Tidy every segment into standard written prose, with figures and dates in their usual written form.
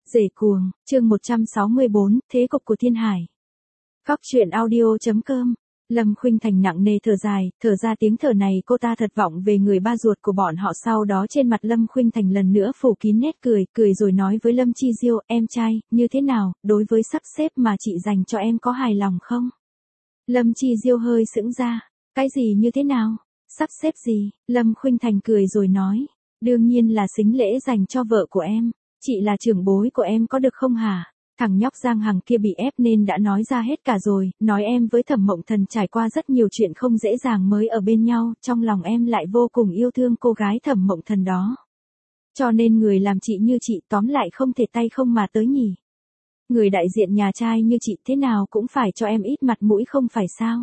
Rể cuồng, chương 164, thế cục của thiên hải. Góc truyện audio.com. Lâm Khuynh Thành nặng nề thở dài, thở ra tiếng thở này cô ta thật vọng về người ba ruột của bọn họ. Sau đó trên mặt Lâm Khuynh Thành lần nữa phủ kín nét cười, cười rồi nói với Lâm Chi Diêu, em trai, như thế nào, đối với sắp xếp mà chị dành cho em có hài lòng không? Lâm Chi Diêu hơi sững ra, cái gì như thế nào, sắp xếp gì? Lâm Khuynh Thành cười rồi nói, đương nhiên là sính lễ dành cho vợ của em, chị là trưởng bối của em có được không hả? Thằng nhóc Giang Hằng kia bị ép nên đã nói ra hết cả rồi, nói em với Thẩm Mộng Thần trải qua rất nhiều chuyện không dễ dàng mới ở bên nhau, trong lòng em lại vô cùng yêu thương cô gái Thẩm Mộng Thần đó. Cho nên người làm chị như chị tóm lại không thể tay không mà tới nhỉ. Người đại diện nhà trai như chị thế nào cũng phải cho em ít mặt mũi không phải sao?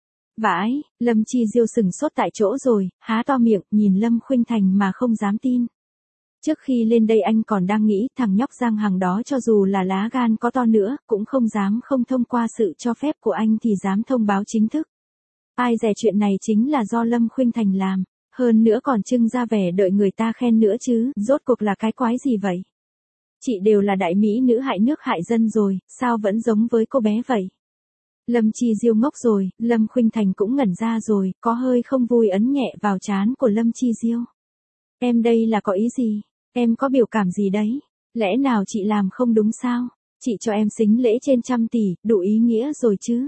Vãi, Lâm Chi Diêu sừng sốt tại chỗ rồi, há to miệng, nhìn Lâm Khuynh Thành mà không dám tin. Trước khi lên đây anh còn đang nghĩ thằng nhóc Giang Hằng đó cho dù là lá gan có to nữa, cũng không dám không thông qua sự cho phép của anh thì dám thông báo chính thức. Ai dè chuyện này chính là do Lâm Khuynh Thành làm, hơn nữa còn trưng ra vẻ đợi người ta khen nữa chứ, rốt cuộc là cái quái gì vậy? Chị đều là đại mỹ nữ hại nước hại dân rồi, sao vẫn giống với cô bé vậy? Lâm Chi Diêu ngốc rồi, Lâm Khuynh Thành cũng ngẩn ra rồi, có hơi không vui ấn nhẹ vào trán của Lâm Chi Diêu. Em đây là có ý gì? Em có biểu cảm gì đấy? Lẽ nào chị làm không đúng sao? Chị cho em sính lễ trên 100 tỷ, đủ ý nghĩa rồi chứ?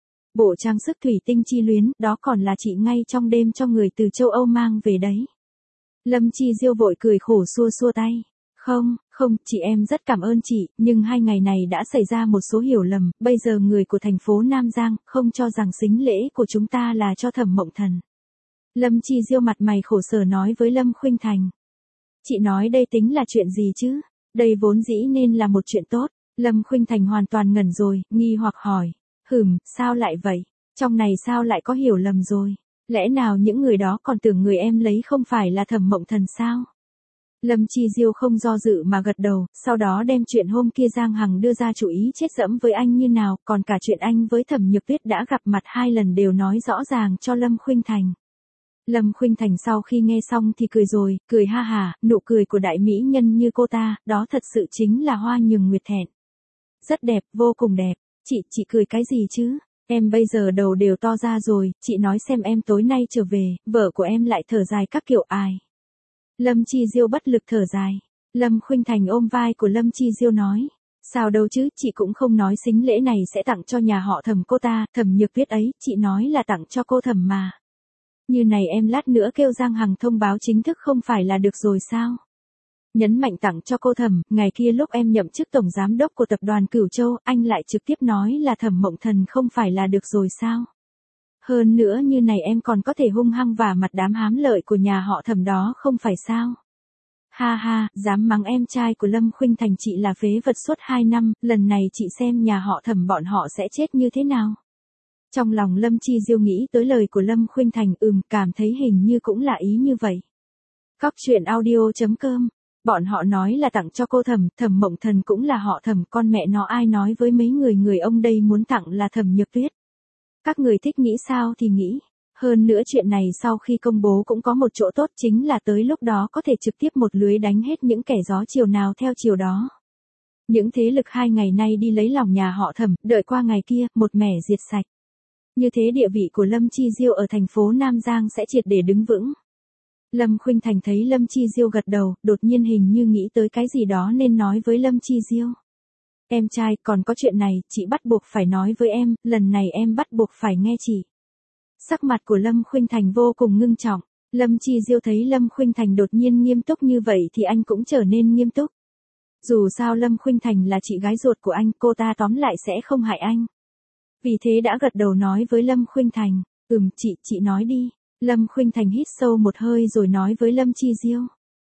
Bộ trang sức thủy tinh chi luyến, đó còn là chị ngay trong đêm cho người từ châu Âu mang về đấy. Lâm Chi Diêu vội cười khổ xua xua tay. Không, chị em rất cảm ơn chị, nhưng 2 ngày này đã xảy ra một số hiểu lầm, bây giờ người của thành phố Nam Giang không cho rằng sính lễ của chúng ta là cho Thẩm Mộng Thần. Lâm Chi Diêu mặt mày khổ sở nói với Lâm Khuynh Thành. Chị nói đây tính là chuyện gì chứ? Đây vốn dĩ nên là một chuyện tốt. Lâm Khuynh Thành hoàn toàn ngẩn rồi, nghi hoặc hỏi. Sao lại vậy? Trong này sao lại có hiểu lầm rồi? Lẽ nào những người đó còn tưởng người em lấy không phải là Thẩm Mộng Thần sao? Lâm Chi Diêu không do dự mà gật đầu, sau đó đem chuyện hôm kia Giang Hằng đưa ra chủ ý chết dẫm với anh như nào, còn cả chuyện anh với Thẩm Nhược Tuyết đã gặp mặt 2 lần đều nói rõ ràng cho Lâm Khuynh Thành. Lâm Khuynh Thành sau khi nghe xong thì cười rồi, cười ha hả, nụ cười của đại mỹ nhân như cô ta, đó thật sự chính là hoa nhường nguyệt thẹn. Rất đẹp, vô cùng đẹp. Chị cười cái gì chứ? Em bây giờ đầu đều to ra rồi, chị nói xem em tối nay trở về, vợ của em lại thở dài các kiểu ai. Lâm Chi Diêu bất lực thở dài. Lâm Khuynh Thành ôm vai của Lâm Chi Diêu nói. Sao đâu chứ, chị cũng không nói sính lễ này sẽ tặng cho nhà họ Thẩm cô ta, Thẩm Nhược Tuyết ấy, chị nói là tặng cho cô Thẩm mà. Như này em lát nữa kêu Giang Hằng thông báo chính thức không phải là được rồi sao? Nhấn mạnh tặng cho cô Thẩm, ngày kia lúc em nhậm chức tổng giám đốc của tập đoàn Cửu Châu, anh lại trực tiếp nói là Thẩm Mộng Thần không phải là được rồi sao? Hơn nữa như này em còn có thể hung hăng vả mặt đám hám lợi của nhà họ Thẩm đó không phải sao? Ha ha, dám mắng em trai của Lâm Khuynh Thành chị là phế vật suốt 2 năm, lần này chị xem nhà họ Thẩm bọn họ sẽ chết như thế nào? Trong lòng Lâm Chi Diêu nghĩ tới lời của Lâm Khuynh Thành, cảm thấy hình như cũng là ý như vậy. Góc truyện audio.com. Bọn họ nói là tặng cho cô Thẩm, Thẩm Mộng Thần cũng là họ Thẩm, con mẹ nó ai nói với mấy người ông đây muốn tặng là Thẩm Nhược Tuyết. Các người thích nghĩ sao thì nghĩ. Hơn nữa chuyện này sau khi công bố cũng có một chỗ tốt chính là tới lúc đó có thể trực tiếp một lưới đánh hết những kẻ gió chiều nào theo chiều đó. Những thế lực 2 ngày nay đi lấy lòng nhà họ Thẩm, đợi qua ngày kia, một mẻ diệt sạch. Như thế địa vị của Lâm Chi Diêu ở thành phố Nam Giang sẽ triệt để đứng vững. Lâm Khuynh Thành thấy Lâm Chi Diêu gật đầu, đột nhiên hình như nghĩ tới cái gì đó nên nói với Lâm Chi Diêu. Em trai, còn có chuyện này, chị bắt buộc phải nói với em, lần này em bắt buộc phải nghe chị. Sắc mặt của Lâm Khuynh Thành vô cùng ngưng trọng. Lâm Chi Diêu thấy Lâm Khuynh Thành đột nhiên nghiêm túc như vậy thì anh cũng trở nên nghiêm túc. Dù sao Lâm Khuynh Thành là chị gái ruột của anh, cô ta tóm lại sẽ không hại anh. Vì thế đã gật đầu nói với Lâm Khuynh Thành, chị nói đi. Lâm Khuynh Thành hít sâu một hơi rồi nói với Lâm Chi Diêu.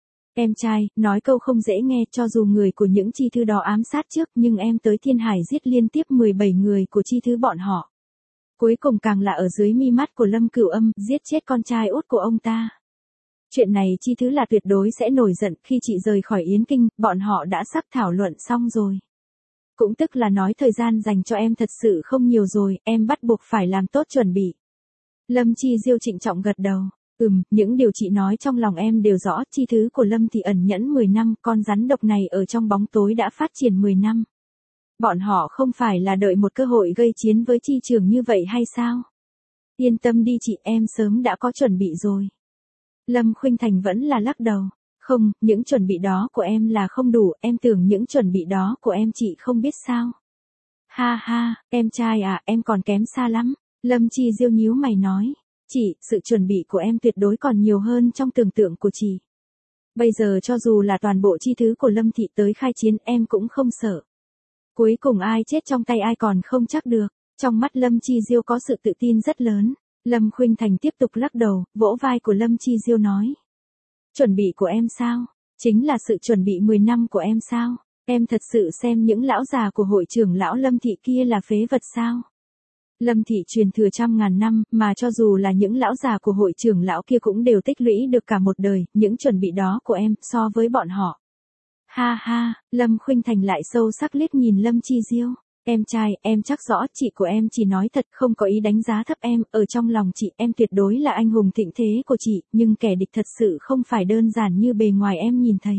Em trai, nói câu không dễ nghe, cho dù người của những chi thư đó ám sát trước nhưng em tới Thiên Hải giết liên tiếp 17 người của chi thư bọn họ. Cuối cùng càng là ở dưới mi mắt của Lâm Cửu Âm, giết chết con trai út của ông ta. Chuyện này chi thư là tuyệt đối sẽ nổi giận, khi chị rời khỏi Yến Kinh, bọn họ đã sắp thảo luận xong rồi. Cũng tức là nói thời gian dành cho em thật sự không nhiều rồi, em bắt buộc phải làm tốt chuẩn bị. Lâm Chi Diêu trịnh trọng gật đầu. Những điều chị nói trong lòng em đều rõ, chi thứ của Lâm Thị ẩn nhẫn 10 năm, con rắn độc này ở trong bóng tối đã phát triển 10 năm. Bọn họ không phải là đợi một cơ hội gây chiến với chi trường như vậy hay sao? Yên tâm đi chị, em sớm đã có chuẩn bị rồi. Lâm Khuynh Thành vẫn là lắc đầu. Không, những chuẩn bị đó của em là không đủ, em tưởng những chuẩn bị đó của em chị không biết sao. Ha ha, em trai à, em còn kém xa lắm. Lâm Chi Diêu nhíu mày nói. Chị, sự chuẩn bị của em tuyệt đối còn nhiều hơn trong tưởng tượng của chị. Bây giờ cho dù là toàn bộ chi thứ của Lâm Thị tới khai chiến em cũng không sợ. Cuối cùng ai chết trong tay ai còn không chắc được. Trong mắt Lâm Chi Diêu có sự tự tin rất lớn. Lâm Khuynh Thành tiếp tục lắc đầu, vỗ vai của Lâm Chi Diêu nói. Chuẩn bị của em sao? Chính là sự chuẩn bị 10 năm của em sao? Em thật sự xem những lão già của hội trưởng lão Lâm Thị kia là phế vật sao? Lâm Thị truyền thừa trăm ngàn năm, mà cho dù là những lão già của hội trưởng lão kia cũng đều tích lũy được cả một đời, những chuẩn bị đó của em so với bọn họ. Ha ha, Lâm Khuynh Thành lại sâu sắc liếc nhìn Lâm Chi Diêu. Em trai, em chắc rõ chị của em chỉ nói thật, không có ý đánh giá thấp em, ở trong lòng chị em tuyệt đối là anh hùng thịnh thế của chị, nhưng kẻ địch thật sự không phải đơn giản như bề ngoài em nhìn thấy.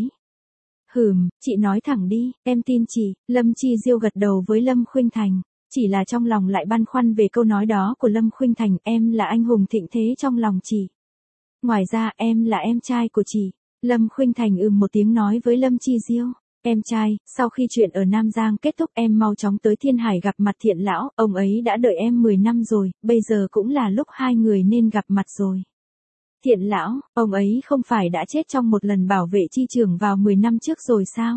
Chị nói thẳng đi, em tin chị. Lâm Chi Diêu gật đầu với Lâm Khuynh Thành, chỉ là trong lòng lại băn khoăn về câu nói đó của Lâm Khuynh Thành, em là anh hùng thịnh thế trong lòng chị. Ngoài ra em là em trai của chị. Lâm Khuynh Thành một tiếng nói với Lâm Chi Diêu. Em trai, sau khi chuyện ở Nam Giang kết thúc em mau chóng tới Thiên Hải gặp mặt Thiện lão, ông ấy đã đợi em 10 năm rồi, bây giờ cũng là lúc hai người nên gặp mặt rồi. Thiện lão, ông ấy không phải đã chết trong một lần bảo vệ chi trường vào 10 năm trước rồi sao?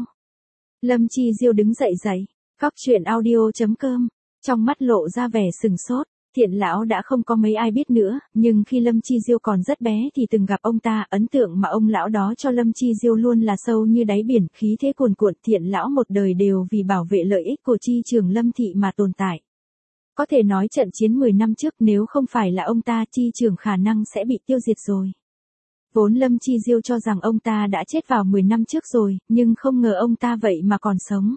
Lâm Chi Diêu đứng dậy. Cóc truyện audio.com, trong mắt lộ ra vẻ sừng sốt. Thiện lão đã không có mấy ai biết nữa, nhưng khi Lâm Chi Diêu còn rất bé thì từng gặp ông ta, ấn tượng mà ông lão đó cho Lâm Chi Diêu luôn là sâu như đáy biển, khí thế cuồn cuộn. Thiện lão một đời đều vì bảo vệ lợi ích của chi trường Lâm Thị mà tồn tại. Có thể nói trận chiến 10 năm trước nếu không phải là ông ta, chi trường khả năng sẽ bị tiêu diệt rồi. Vốn Lâm Chi Diêu cho rằng ông ta đã chết vào 10 năm trước rồi, nhưng không ngờ ông ta vậy mà còn sống.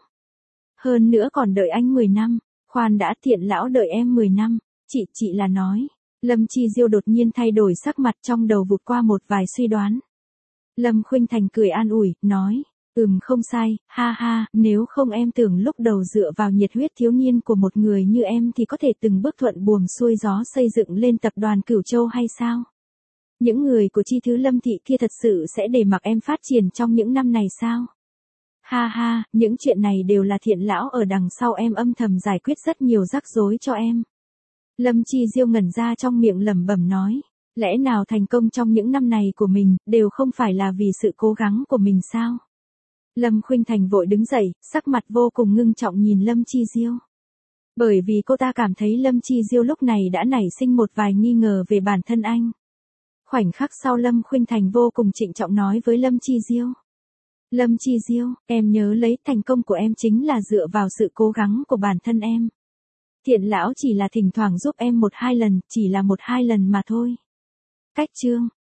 Hơn nữa còn đợi anh 10 năm, khoan đã, Thiện lão đợi em 10 năm. Chị là nói. Lâm Chi Diêu đột nhiên thay đổi sắc mặt, trong đầu vụt qua một vài suy đoán. Lâm Khuynh Thành cười an ủi, nói. Không sai, ha ha, nếu không em tưởng lúc đầu dựa vào nhiệt huyết thiếu niên của một người như em thì có thể từng bước thuận buồm xuôi gió xây dựng lên tập đoàn Cửu Châu hay sao? Những người của chi thứ Lâm Thị kia thật sự sẽ để mặc em phát triển trong những năm này sao? Ha ha, những chuyện này đều là Thiện lão ở đằng sau em âm thầm giải quyết rất nhiều rắc rối cho em. Lâm Chi Diêu ngẩn ra trong miệng lẩm bẩm nói, lẽ nào thành công trong những năm này của mình, đều không phải là vì sự cố gắng của mình sao? Lâm Khuynh Thành vội đứng dậy, sắc mặt vô cùng ngưng trọng nhìn Lâm Chi Diêu. Bởi vì cô ta cảm thấy Lâm Chi Diêu lúc này đã nảy sinh một vài nghi ngờ về bản thân anh. Khoảnh khắc sau Lâm Khuynh Thành vô cùng trịnh trọng nói với Lâm Chi Diêu. Lâm Chi Diêu, em nhớ lấy thành công của em chính là dựa vào sự cố gắng của bản thân em. Thiện lão chỉ là thỉnh thoảng giúp em 1-2 lần, chỉ là 1-2 lần mà thôi. Cách chương